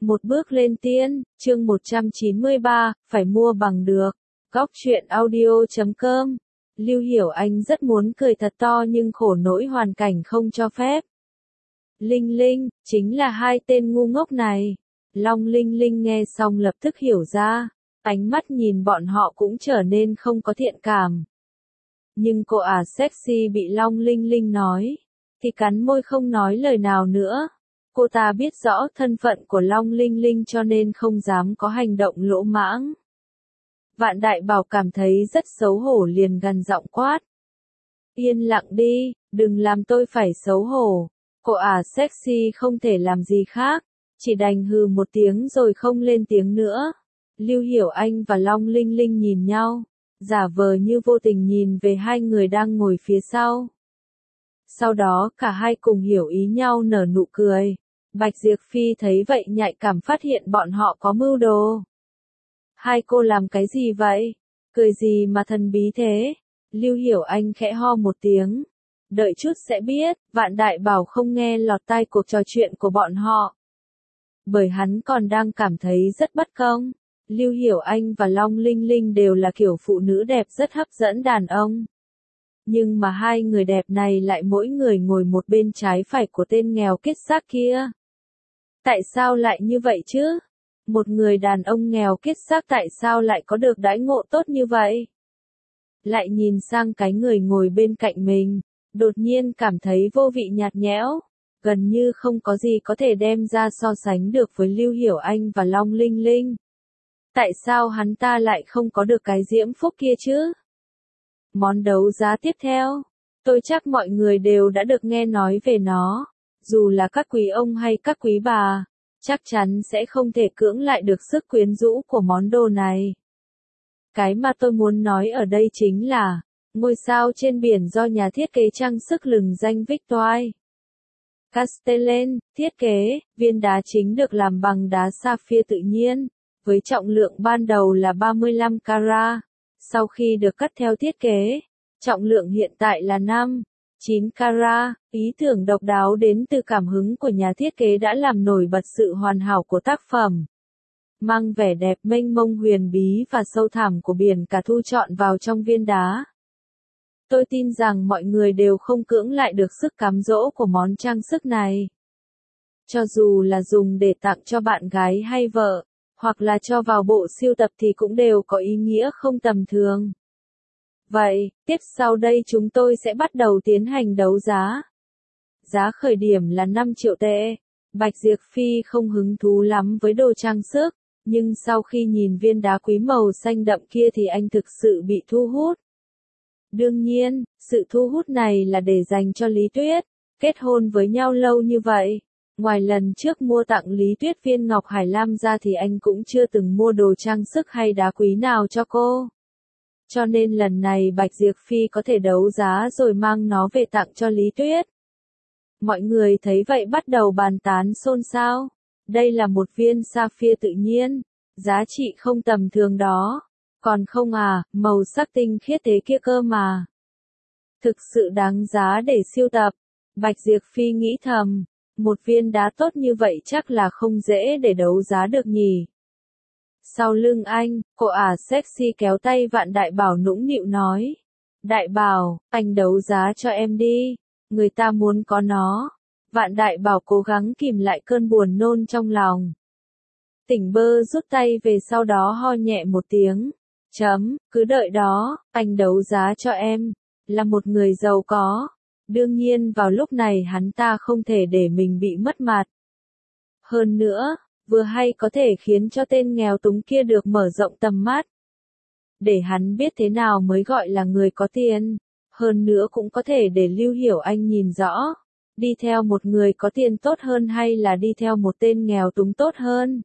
Một bước lên tiên, chương 193, phải mua bằng được. Góc truyện audio.com. Lưu Hiểu Anh rất muốn cười thật to nhưng khổ nỗi hoàn cảnh không cho phép. Linh Linh, chính là hai tên ngu ngốc này. Long Linh Linh nghe xong lập tức hiểu ra, ánh mắt nhìn bọn họ cũng trở nên không có thiện cảm. Nhưng cô sexy bị Long Linh Linh nói, thì cắn môi không nói lời nào nữa. Cô ta biết rõ thân phận của Long Linh Linh cho nên không dám có hành động lỗ mãng. Vạn Đại Bảo cảm thấy rất xấu hổ liền gần giọng quát. Yên lặng đi, đừng làm tôi phải xấu hổ. Cô sexy không thể làm gì khác, chỉ đành hừ một tiếng rồi không lên tiếng nữa. Lưu Hiểu Anh và Long Linh Linh nhìn nhau, giả vờ như vô tình nhìn về hai người đang ngồi phía sau. Sau đó cả hai cùng hiểu ý nhau nở nụ cười. Bạch Diệp Phi thấy vậy nhạy cảm phát hiện bọn họ có mưu đồ. Hai cô làm cái gì vậy? Cười gì mà thần bí thế? Lưu Hiểu Anh khẽ ho một tiếng. Đợi chút sẽ biết, Vạn Đại Bảo không nghe lọt tai cuộc trò chuyện của bọn họ. Bởi hắn còn đang cảm thấy rất bất công. Lưu Hiểu Anh và Long Linh Linh đều là kiểu phụ nữ đẹp rất hấp dẫn đàn ông. Nhưng mà hai người đẹp này lại mỗi người ngồi một bên trái phải của tên nghèo kiết xác kia. Tại sao lại như vậy chứ? Một người đàn ông nghèo kiết xác tại sao lại có được đãi ngộ tốt như vậy? Lại nhìn sang cái người ngồi bên cạnh mình, đột nhiên cảm thấy vô vị nhạt nhẽo, gần như không có gì có thể đem ra so sánh được với Lưu Hiểu Anh và Long Linh Linh. Tại sao hắn ta lại không có được cái diễm phúc kia chứ? Món đấu giá tiếp theo, tôi chắc mọi người đều đã được nghe nói về nó. Dù là các quý ông hay các quý bà, chắc chắn sẽ không thể cưỡng lại được sức quyến rũ của món đồ này. Cái mà tôi muốn nói ở đây chính là ngôi sao trên biển do nhà thiết kế trang sức lừng danh Victoire Castellan thiết kế. Viên đá chính được làm bằng đá sapphire tự nhiên, với trọng lượng ban đầu là 35 carat. Sau khi được cắt theo thiết kế, trọng lượng hiện tại là 9 carat. Ý tưởng độc đáo đến từ cảm hứng của nhà thiết kế đã làm nổi bật sự hoàn hảo của tác phẩm. Mang vẻ đẹp mênh mông huyền bí và sâu thẳm của biển cả thu trọn vào trong viên đá. Tôi tin rằng mọi người đều không cưỡng lại được sức cám dỗ của món trang sức này. Cho dù là dùng để tặng cho bạn gái hay vợ, hoặc là cho vào bộ sưu tập thì cũng đều có ý nghĩa không tầm thường. Vậy, tiếp sau đây chúng tôi sẽ bắt đầu tiến hành đấu giá. Giá khởi điểm là 5 triệu tệ. Bạch Diệp Phi không hứng thú lắm với đồ trang sức, nhưng sau khi nhìn viên đá quý màu xanh đậm kia thì anh thực sự bị thu hút. Đương nhiên, sự thu hút này là để dành cho Lý Tuyết, kết hôn với nhau lâu như vậy. Ngoài lần trước mua tặng Lý Tuyết viên ngọc hải lam ra thì anh cũng chưa từng mua đồ trang sức hay đá quý nào cho cô. Cho nên lần này Bạch Diệp Phi có thể đấu giá rồi mang nó về tặng cho Lý Tuyết. Mọi người thấy vậy bắt đầu bàn tán xôn xao. Đây là một viên sapphire tự nhiên, giá trị không tầm thường đó. Còn không màu sắc tinh khiết thế kia cơ mà. Thực sự đáng giá để sưu tập. Bạch Diệp Phi nghĩ thầm, một viên đá tốt như vậy chắc là không dễ để đấu giá được nhỉ. Sau lưng anh, cô sexy kéo tay Vạn Đại Bảo nũng nịu nói. Đại Bảo, anh đấu giá cho em đi, người ta muốn có nó. Vạn Đại Bảo cố gắng kìm lại cơn buồn nôn trong lòng. Tỉnh bơ rút tay về sau đó ho nhẹ một tiếng. Cứ đợi đó, anh đấu giá cho em. Là một người giàu có. Đương nhiên vào lúc này hắn ta không thể để mình bị mất mặt. Hơn nữa, vừa hay có thể khiến cho tên nghèo túng kia được mở rộng tầm mắt. Để hắn biết thế nào mới gọi là người có tiền. Hơn nữa cũng có thể để Lưu Hiểu Anh nhìn rõ. Đi theo một người có tiền tốt hơn hay là đi theo một tên nghèo túng tốt hơn.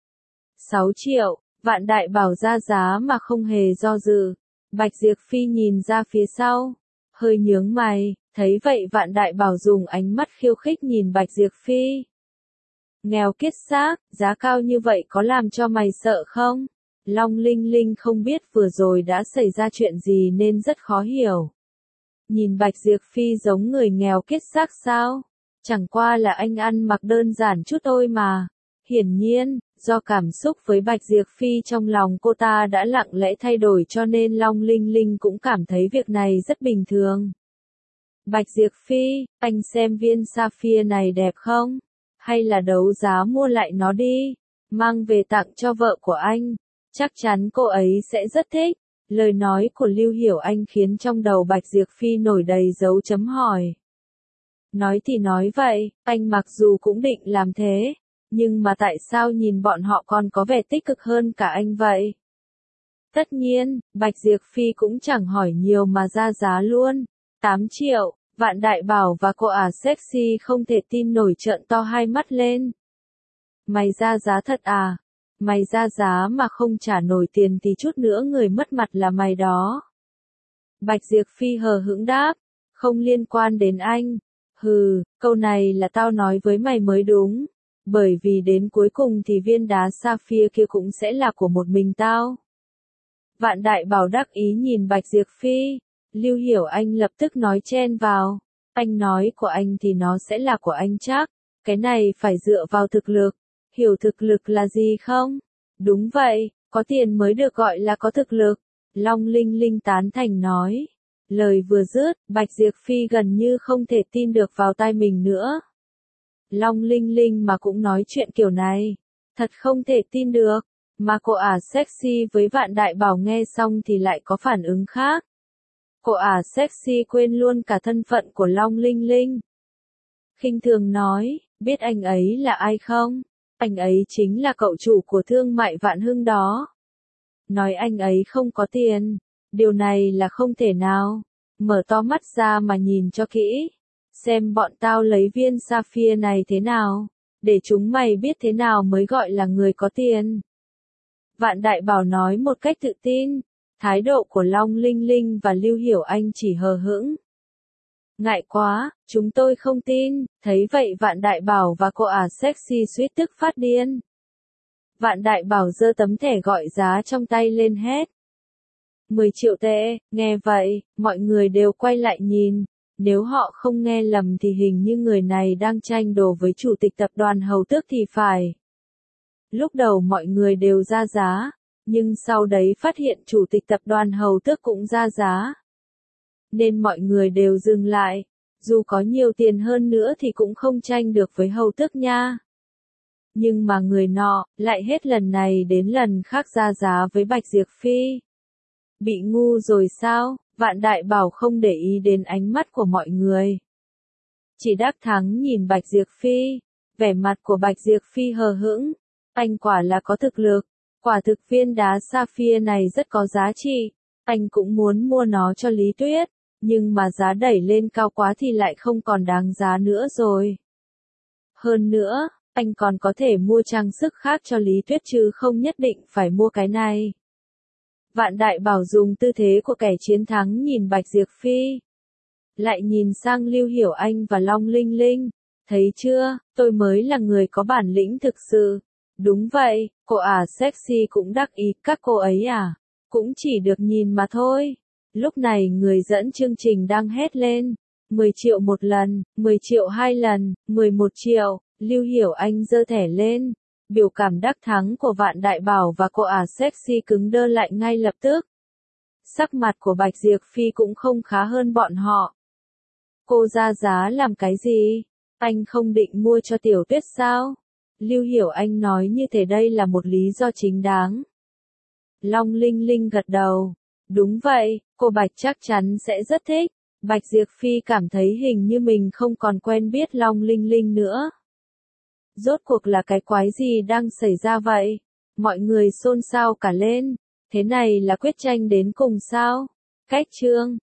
6 triệu, Vạn Đại Bảo ra giá mà không hề do dự. Bạch Diệp Phi nhìn ra phía sau, hơi nhướng mày, thấy vậy Vạn Đại Bảo dùng ánh mắt khiêu khích nhìn Bạch Diệp Phi. Nghèo kiết xác, giá cao như vậy có làm cho mày sợ không? Long Linh Linh không biết vừa rồi đã xảy ra chuyện gì nên rất khó hiểu. Nhìn Bạch Diệp Phi giống người nghèo kiết xác sao? Chẳng qua là anh ăn mặc đơn giản chút thôi mà. Hiển nhiên, do cảm xúc với Bạch Diệp Phi trong lòng cô ta đã lặng lẽ thay đổi cho nên Long Linh Linh cũng cảm thấy việc này rất bình thường. Bạch Diệp Phi, anh xem viên sapphire này đẹp không? Hay là đấu giá mua lại nó đi, mang về tặng cho vợ của anh. Chắc chắn cô ấy sẽ rất thích. Lời nói của Lưu Hiểu Anh khiến trong đầu Bạch Diệp Phi nổi đầy dấu chấm hỏi. Nói thì nói vậy, anh mặc dù cũng định làm thế, nhưng mà tại sao nhìn bọn họ còn có vẻ tích cực hơn cả anh vậy? Tất nhiên, Bạch Diệp Phi cũng chẳng hỏi nhiều mà ra giá luôn. 8 triệu, Vạn Đại Bảo và cô sexy không thể tin nổi trợn to hai mắt lên. Mày ra giá thật à? Mày ra giá mà không trả nổi tiền thì chút nữa người mất mặt là mày đó. Bạch Diệp Phi hờ hững đáp, không liên quan đến anh. Hừ, câu này là tao nói với mày mới đúng. Bởi vì đến cuối cùng thì viên đá sapphire kia cũng sẽ là của một mình tao. Vạn Đại Bảo đắc ý nhìn Bạch Diệp Phi. Lưu Hiểu Anh lập tức nói chen vào. Anh nói của anh thì nó sẽ là của anh chắc. Cái này phải dựa vào thực lực. Hiểu thực lực là gì không? Đúng vậy, có tiền mới được gọi là có thực lực. Long Linh Linh tán thành nói. Lời vừa dứt, Bạch Diệp Phi gần như không thể tin được vào tai mình nữa. Long Linh Linh mà cũng nói chuyện kiểu này. Thật không thể tin được. Mà cô sexy với Vạn Đại Bảo nghe xong thì lại có phản ứng khác. Cô sexy quên luôn cả thân phận của Long Linh Linh. Khinh thường nói, biết anh ấy là ai không? Anh ấy chính là cậu chủ của thương mại Vạn Hưng đó. Nói anh ấy không có tiền. Điều này là không thể nào. Mở to mắt ra mà nhìn cho kỹ. Xem bọn tao lấy viên sapphire này thế nào. Để chúng mày biết thế nào mới gọi là người có tiền. Vạn Đại Bảo nói một cách tự tin. Thái độ của Long Linh Linh và Lưu Hiểu Anh chỉ hờ hững. Ngại quá, chúng tôi không tin. Thấy vậy Vạn Đại Bảo và cô sexy suýt tức phát điên. Vạn Đại Bảo giơ tấm thẻ gọi giá trong tay lên hét. 10 triệu tệ, nghe vậy, mọi người đều quay lại nhìn. Nếu họ không nghe lầm thì hình như người này đang tranh đồ với chủ tịch tập đoàn Hầu Tước thì phải. Lúc đầu mọi người đều ra giá, nhưng sau đấy phát hiện chủ tịch tập đoàn Hầu Tước cũng ra giá. Nên mọi người đều dừng lại, dù có nhiều tiền hơn nữa thì cũng không tranh được với Hầu Tước nha. Nhưng mà người nọ, lại hết lần này đến lần khác ra giá với Bạch Diệp Phi. Bị ngu rồi sao? Vạn Đại Bảo không để ý đến ánh mắt của mọi người. Chỉ đắc thắng nhìn Bạch Diệp Phi. Vẻ mặt của Bạch Diệp Phi hờ hững. Anh quả là có thực lực. Quả thực viên đá sapphire này rất có giá trị. Anh cũng muốn mua nó cho Lý Tuyết. Nhưng mà giá đẩy lên cao quá thì lại không còn đáng giá nữa rồi. Hơn nữa, anh còn có thể mua trang sức khác cho Lý Tuyết chứ không nhất định phải mua cái này. Vạn Đại Bảo dùng tư thế của kẻ chiến thắng nhìn Bạch Diệp Phi. Lại nhìn sang Lưu Hiểu Anh và Long Linh Linh. Thấy chưa, tôi mới là người có bản lĩnh thực sự. Đúng vậy, cô sexy cũng đắc ý, các cô ấy à, cũng chỉ được nhìn mà thôi. Lúc này người dẫn chương trình đang hét lên. 10 triệu một lần, 10 triệu hai lần, 11 triệu, Lưu Hiểu Anh giơ thẻ lên. Biểu cảm đắc thắng của Vạn Đại Bảo và cô sexy cứng đơ lại ngay lập tức. Sắc mặt của Bạch Diệp Phi cũng không khá hơn bọn họ. Cô ra giá làm cái gì? Anh không định mua cho Tiểu Tuyết sao? Lưu Hiểu Anh nói như thế đây là một lý do chính đáng. Long Linh Linh gật đầu. Đúng vậy, cô Bạch chắc chắn sẽ rất thích. Bạch Diệp Phi cảm thấy hình như mình không còn quen biết Long Linh Linh nữa. Rốt cuộc là cái quái gì đang xảy ra vậy? Mọi người xôn xao cả lên. Thế này là quyết tranh đến cùng sao? Cách chương